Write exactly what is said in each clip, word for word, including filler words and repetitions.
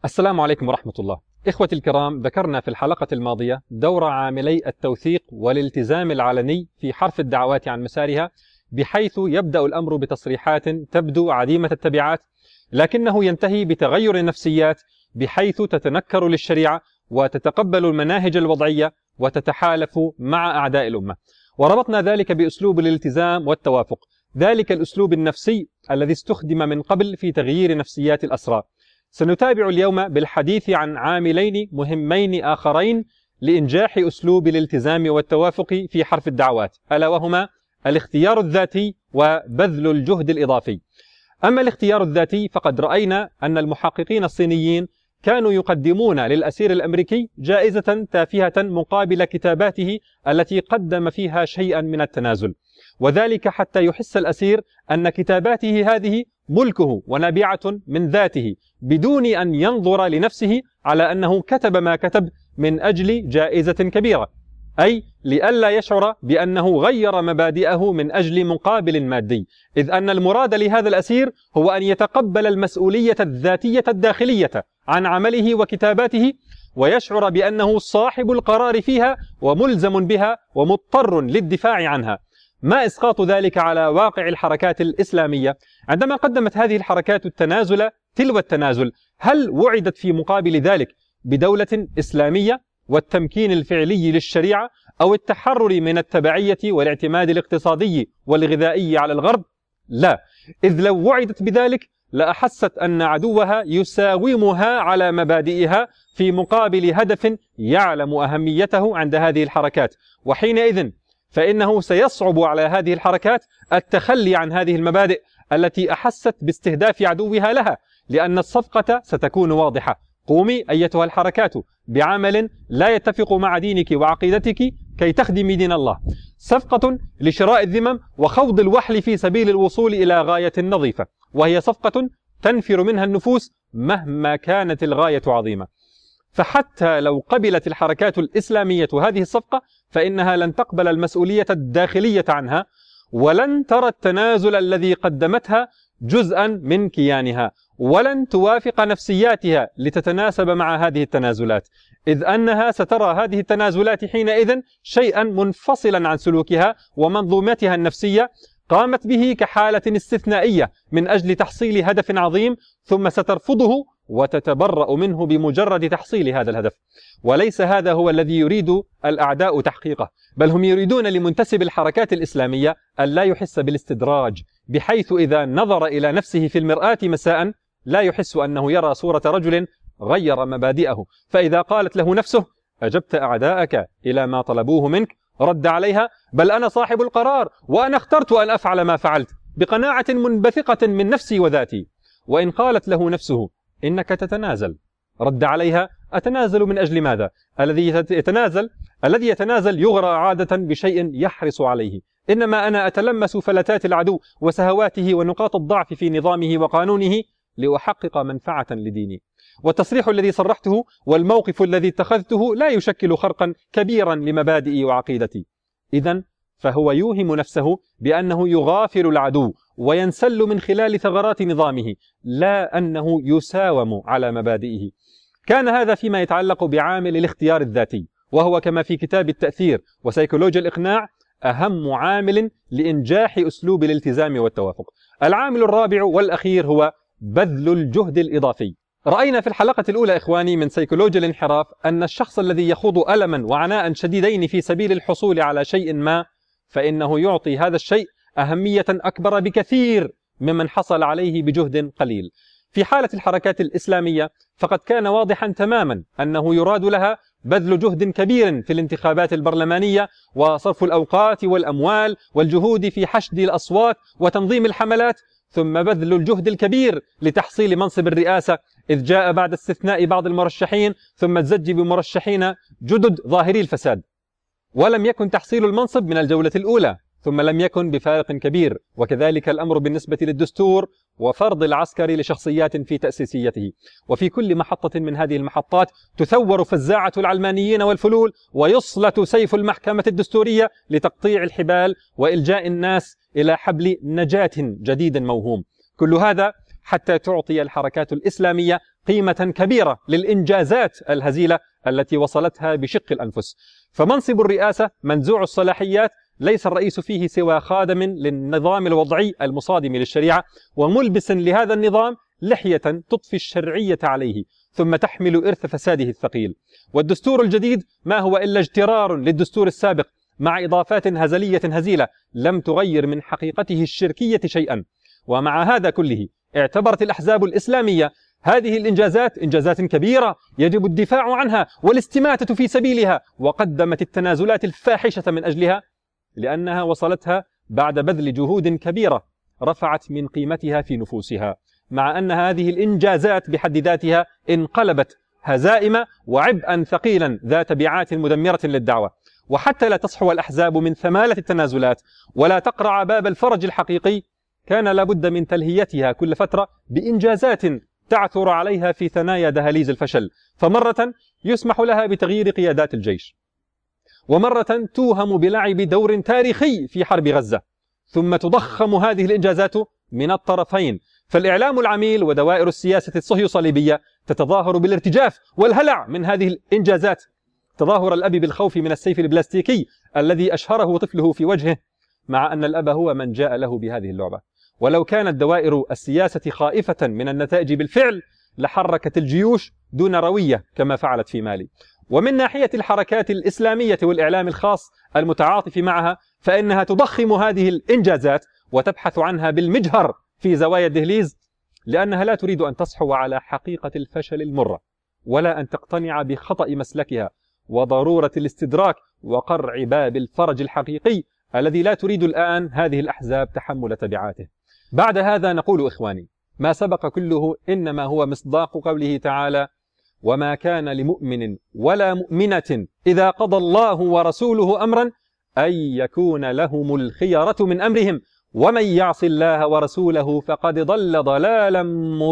السلام عليكم ورحمة الله. إخوتي الكرام، ذكرنا في الحلقة الماضية دور عاملي التوثيق والالتزام العلني في حرف الدعوات عن مسارها، بحيث يبدأ الأمر بتصريحات تبدو عديمة التبعات، لكنه ينتهي بتغير النفسيات بحيث تتنكر للشريعة وتتقبل المناهج الوضعية وتتحالف مع أعداء الأمة. وربطنا ذلك بأسلوب الالتزام والتوافق، ذلك الأسلوب النفسي الذي استخدم من قبل في تغيير نفسيات الأسرى. سنتابع اليوم بالحديث عن عاملين مهمين آخرين لإنجاح أسلوب الالتزام والتوافق في حرف الدعوات، ألا وهما الاختيار الذاتي وبذل الجهد الإضافي. أما الاختيار الذاتي فقد رأينا أن المحققين الصينيين كانوا يقدمون للأسير الأمريكي جائزة تافهة مقابل كتاباته التي قدم فيها شيئا من التنازل، وذلك حتى يحس الأسير أن كتاباته هذه ملكه ونابعة من ذاته، بدون أن ينظر لنفسه على أنه كتب ما كتب من أجل جائزة كبيرة، أي لئلا يشعر بأنه غير مبادئه من أجل مقابل مادي، إذ أن المراد لهذا الأسير هو أن يتقبل المسؤولية الذاتية الداخلية عن عمله وكتاباته، ويشعر بأنه صاحب القرار فيها وملزم بها ومضطر للدفاع عنها. ما إسقاط ذلك على واقع الحركات الإسلامية؟ عندما قدمت هذه الحركات التنازل تلو التنازل، هل وعدت في مقابل ذلك بدولة إسلامية والتمكين الفعلي للشريعة، أو التحرر من التبعية والاعتماد الاقتصادي والغذائي على الغرب؟ لا، إذ لو وعدت بذلك لأحست أن عدوها يساومها على مبادئها في مقابل هدف يعلم أهميته عند هذه الحركات، وحينئذ فإنه سيصعب على هذه الحركات التخلي عن هذه المبادئ التي أحست باستهداف عدوها لها، لأن الصفقة ستكون واضحة. قومي أيتها الحركات بعمل لا يتفق مع دينك وعقيدتك كي تخدمي دين الله، صفقة لشراء الذمم وخوض الوحل في سبيل الوصول إلى غاية نظيفة، وهي صفقة تنفر منها النفوس مهما كانت الغاية عظيمة. فحتى لو قبلت الحركات الإسلامية هذه الصفقة فإنها لن تقبل المسؤولية الداخلية عنها، ولن ترى التنازل الذي قدمتها جزءا من كيانها، ولن توافق نفسياتها لتتناسب مع هذه التنازلات، إذ أنها سترى هذه التنازلات حينئذ شيئا منفصلا عن سلوكها ومنظومتها النفسية قامت به كحالة استثنائية من أجل تحصيل هدف عظيم، ثم سترفضه وتتبرأ منه بمجرد تحصيل هذا الهدف. وليس هذا هو الذي يريد الأعداء تحقيقه، بل هم يريدون لمنتسب الحركات الإسلامية أن لا يحس بالاستدراج، بحيث إذا نظر إلى نفسه في المرآة مساء لا يحس أنه يرى صورة رجل غير مبادئه، فإذا قالت له نفسه أجبت أعداءك إلى ما طلبوه منك، رد عليها بل أنا صاحب القرار وأنا اخترت أن أفعل ما فعلت بقناعة منبثقة من نفسي وذاتي. وإن قالت له نفسه إنك تتنازل، رد عليها أتنازل من أجل ماذا؟ الذي يتنازل الذي يتنازل يغرى عادة بشيء يحرص عليه، إنما أنا أتلمس فلتات العدو وسهواته ونقاط الضعف في نظامه وقانونه لأحقق منفعة لديني. والتصريح الذي صرحته والموقف الذي اتخذته لا يشكل خرقا كبيرا لمبادئي وعقيدتي. إذن فهو يوهم نفسه بأنه يغافل العدو وينسل من خلال ثغرات نظامه، لا أنه يساوم على مبادئه. كان هذا فيما يتعلق بعامل الاختيار الذاتي، وهو كما في كتاب التأثير وسيكولوجيا الإقناع أهم عامل لإنجاح أسلوب الالتزام والتوافق. العامل الرابع والأخير هو بذل الجهد الإضافي. رأينا في الحلقة الأولى إخواني من سيكولوجيا الانحراف أن الشخص الذي يخوض ألما وعناء شديدين في سبيل الحصول على شيء ما، فإنه يعطي هذا الشيء أهمية أكبر بكثير ممن حصل عليه بجهد قليل. في حالة الحركات الإسلامية فقد كان واضحا تماما أنه يراد لها بذل جهد كبير في الانتخابات البرلمانية وصرف الأوقات والأموال والجهود في حشد الأصوات وتنظيم الحملات، ثم بذل الجهد الكبير لتحصيل منصب الرئاسة، إذ جاء بعد استثناء بعض المرشحين ثم الزج بمرشحين جدد ظاهري الفساد، ولم يكن تحصيل المنصب من الجولة الأولى، ثم لم يكن بفارق كبير. وكذلك الأمر بالنسبة للدستور وفرض العسكري لشخصيات في تأسيسيته. وفي كل محطة من هذه المحطات تثور فزاعة العلمانيين والفلول، ويصلت سيف المحكمة الدستورية لتقطيع الحبال وإلجاء الناس إلى حبل نجاة جديد موهوم. كل هذا حتى تعطي الحركات الإسلامية قيمة كبيرة للإنجازات الهزيلة التي وصلتها بشق الأنفس. فمنصب الرئاسة منزوع الصلاحيات، ليس الرئيس فيه سوى خادم للنظام الوضعي المصادم للشريعة، وملبس لهذا النظام لحية تضفي الشرعية عليه ثم تحمل إرث فساده الثقيل. والدستور الجديد ما هو إلا اجترار للدستور السابق مع إضافات هزلية هزيلة لم تغير من حقيقته الشركية شيئا. ومع هذا كله اعتبرت الأحزاب الإسلامية هذه الإنجازات إنجازات كبيرة يجب الدفاع عنها والاستماتة في سبيلها، وقدمت التنازلات الفاحشة من أجلها، لأنها وصلتها بعد بذل جهود كبيرة رفعت من قيمتها في نفوسها، مع أن هذه الإنجازات بحد ذاتها انقلبت هزائم وعبئا ثقيلا ذات بيعات مدمرة للدعوة. وحتى لا تصحو الأحزاب من ثمالة التنازلات ولا تقرع باب الفرج الحقيقي، كان لابد من تلهيتها كل فترة بإنجازات تعثر عليها في ثنايا دهاليز الفشل، فمرة يسمح لها بتغيير قيادات الجيش، ومرة توهم بلعب دور تاريخي في حرب غزة، ثم تضخم هذه الإنجازات من الطرفين. فالإعلام العميل ودوائر السياسة الصهيو صليبية تتظاهر بالارتجاف والهلع من هذه الإنجازات، تظاهر الأب بالخوف من السيف البلاستيكي الذي أشهره طفله في وجهه، مع أن الأب هو من جاء له بهذه اللعبة. ولو كانت دوائر السياسة خائفة من النتائج بالفعل لحركت الجيوش دون روية كما فعلت في مالي. ومن ناحية الحركات الإسلامية والإعلام الخاص المتعاطف معها، فإنها تضخم هذه الإنجازات وتبحث عنها بالمجهر في زوايا الدهليز، لأنها لا تريد أن تصحو على حقيقة الفشل المرة، ولا أن تقتنع بخطأ مسلكها وضرورة الاستدراك وقرع باب الفرج الحقيقي الذي لا تريد الآن هذه الأحزاب تحمل تبعاته. بعد هذا نقول إخواني، ما سبق كله إنما هو مصداق قوله تعالى: وما كان لمؤمن ولا مؤمنة إذا قضى الله ورسوله أمرا أن يكون لهم الخيرة من أمرهم ومن يعص الله ورسوله فقد ضل ضلالا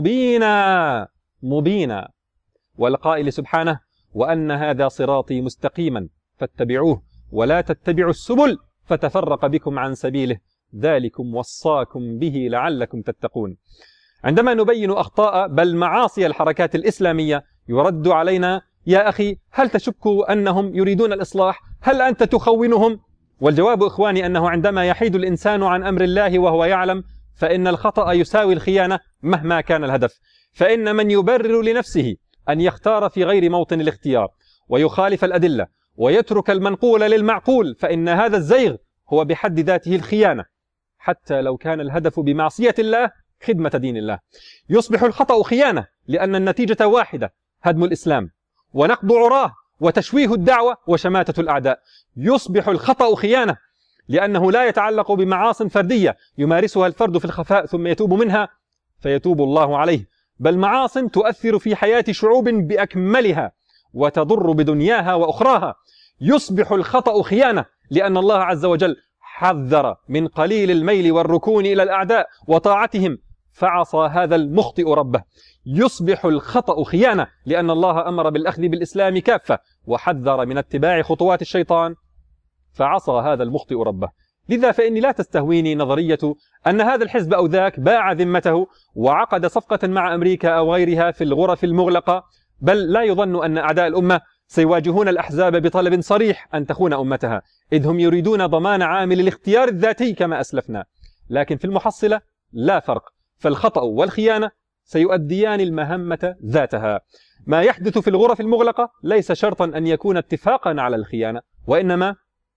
مبينا مبينا. والقائل سبحانه: وأن هذا صراطي مستقيما فاتبعوه ولا تتبعوا السبل فتفرق بكم عن سبيله ذلكم وصاكم به لعلكم تتقون. عندما نبين أخطاء بل معاصي الحركات الإسلامية يرد علينا: يا أخي هل تشك أنهم يريدون الإصلاح؟ هل أنت تخونهم؟ والجواب إخواني أنه عندما يحيد الإنسان عن أمر الله وهو يعلم فإن الخطأ يساوي الخيانة مهما كان الهدف. فإن من يبرر لنفسه أن يختار في غير موطن الاختيار ويخالف الأدلة ويترك المنقول للمعقول، فإن هذا الزيغ هو بحد ذاته الخيانة، حتى لو كان الهدف بمعصية الله خدمة دين الله. يصبح الخطأ خيانة لأن النتيجة واحدة: هدم الإسلام ونقض عراه وتشويه الدعوة وشماتة الأعداء. يصبح الخطأ خيانة لأنه لا يتعلق بمعاصٍ فردية يمارسها الفرد في الخفاء ثم يتوب منها فيتوب الله عليه، بل معاصٍ تؤثر في حياة شعوب بأكملها وتضر بدنياها وأخراها. يصبح الخطأ خيانة لأن الله عز وجل حذر من قليل الميل والركون إلى الأعداء وطاعتهم فعصى هذا المخطئ ربه. يصبح الخطأ خيانة لأن الله أمر بالأخذ بالإسلام كافة وحذر من اتباع خطوات الشيطان فعصى هذا المخطئ ربه. لذا فإني لا تستهويني نظرية أن هذا الحزب أو ذاك باع ذمته وعقد صفقة مع أمريكا أو غيرها في الغرف المغلقة، بل لا يظن أن أعداء الأمة سيواجهون الأحزاب بطلب صريح أن تخون أمتها، إذ هم يريدون ضمان عامل الاختيار الذاتي كما أسلفنا. لكن في المحصلة لا فرق، فالخطأ والخيانة سيؤديان المهمة ذاتها. ما يحدث في الغرف المغلقة ليس شرطا أن يكون اتفاقا على الخيانة، وإنما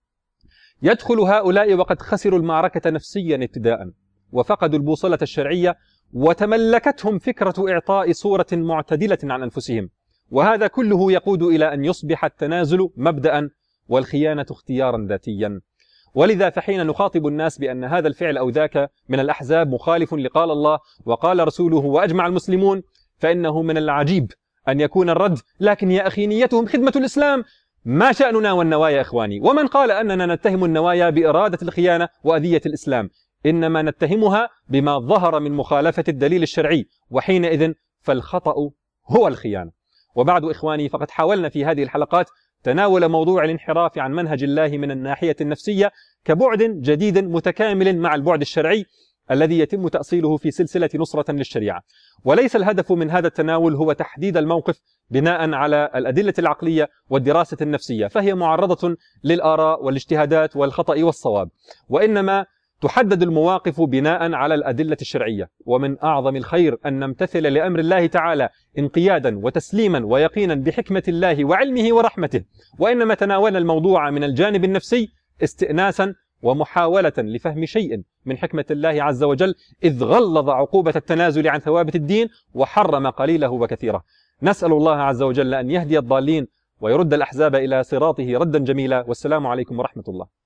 يدخل هؤلاء وقد خسروا المعركة نفسيا ابتداء وفقدوا البوصلة الشرعية وتملكتهم فكرة إعطاء صورة معتدلة عن أنفسهم، وهذا كله يقود إلى أن يصبح التنازل مبدأ والخيانة اختيارا ذاتيا. ولذا فحين نخاطب الناس بأن هذا الفعل أو ذاك من الأحزاب مخالف لقال الله وقال رسوله وأجمع المسلمون، فإنه من العجيب أن يكون الرد: لكن يا أخي نيتهم خدمة الإسلام. ما شأننا والنوايا إخواني؟ ومن قال أننا نتهم النوايا بإرادة الخيانة وأذية الإسلام؟ إنما نتهمها بما ظهر من مخالفة الدليل الشرعي، وحينئذ فالخطأ هو الخيانة. وبعد إخواني، فقد حاولنا في هذه الحلقات تناول موضوع الانحراف عن منهج الله من الناحية النفسية كبعد جديد متكامل مع البعد الشرعي، الذي يتم تأصيله في سلسلة نصرة للشريعة. وليس الهدف من هذا التناول هو تحديد الموقف بناء على الأدلة العقلية والدراسة النفسية، فهي معرضة للآراء والاجتهادات والخطأ والصواب، وإنما تحدد المواقف بناء على الأدلة الشرعية. ومن أعظم الخير أن نمتثل لأمر الله تعالى انقيادا وتسليما ويقينا بحكمة الله وعلمه ورحمته، وإنما تناولنا الموضوع من الجانب النفسي استئناسا ومحاولة لفهم شيء من حكمة الله عز وجل، إذ غلظ عقوبة التنازل عن ثوابت الدين وحرم قليله وكثيره. نسأل الله عز وجل أن يهدي الضالين ويرد الأحزاب إلى صراطه ردا جميلا. والسلام عليكم ورحمة الله.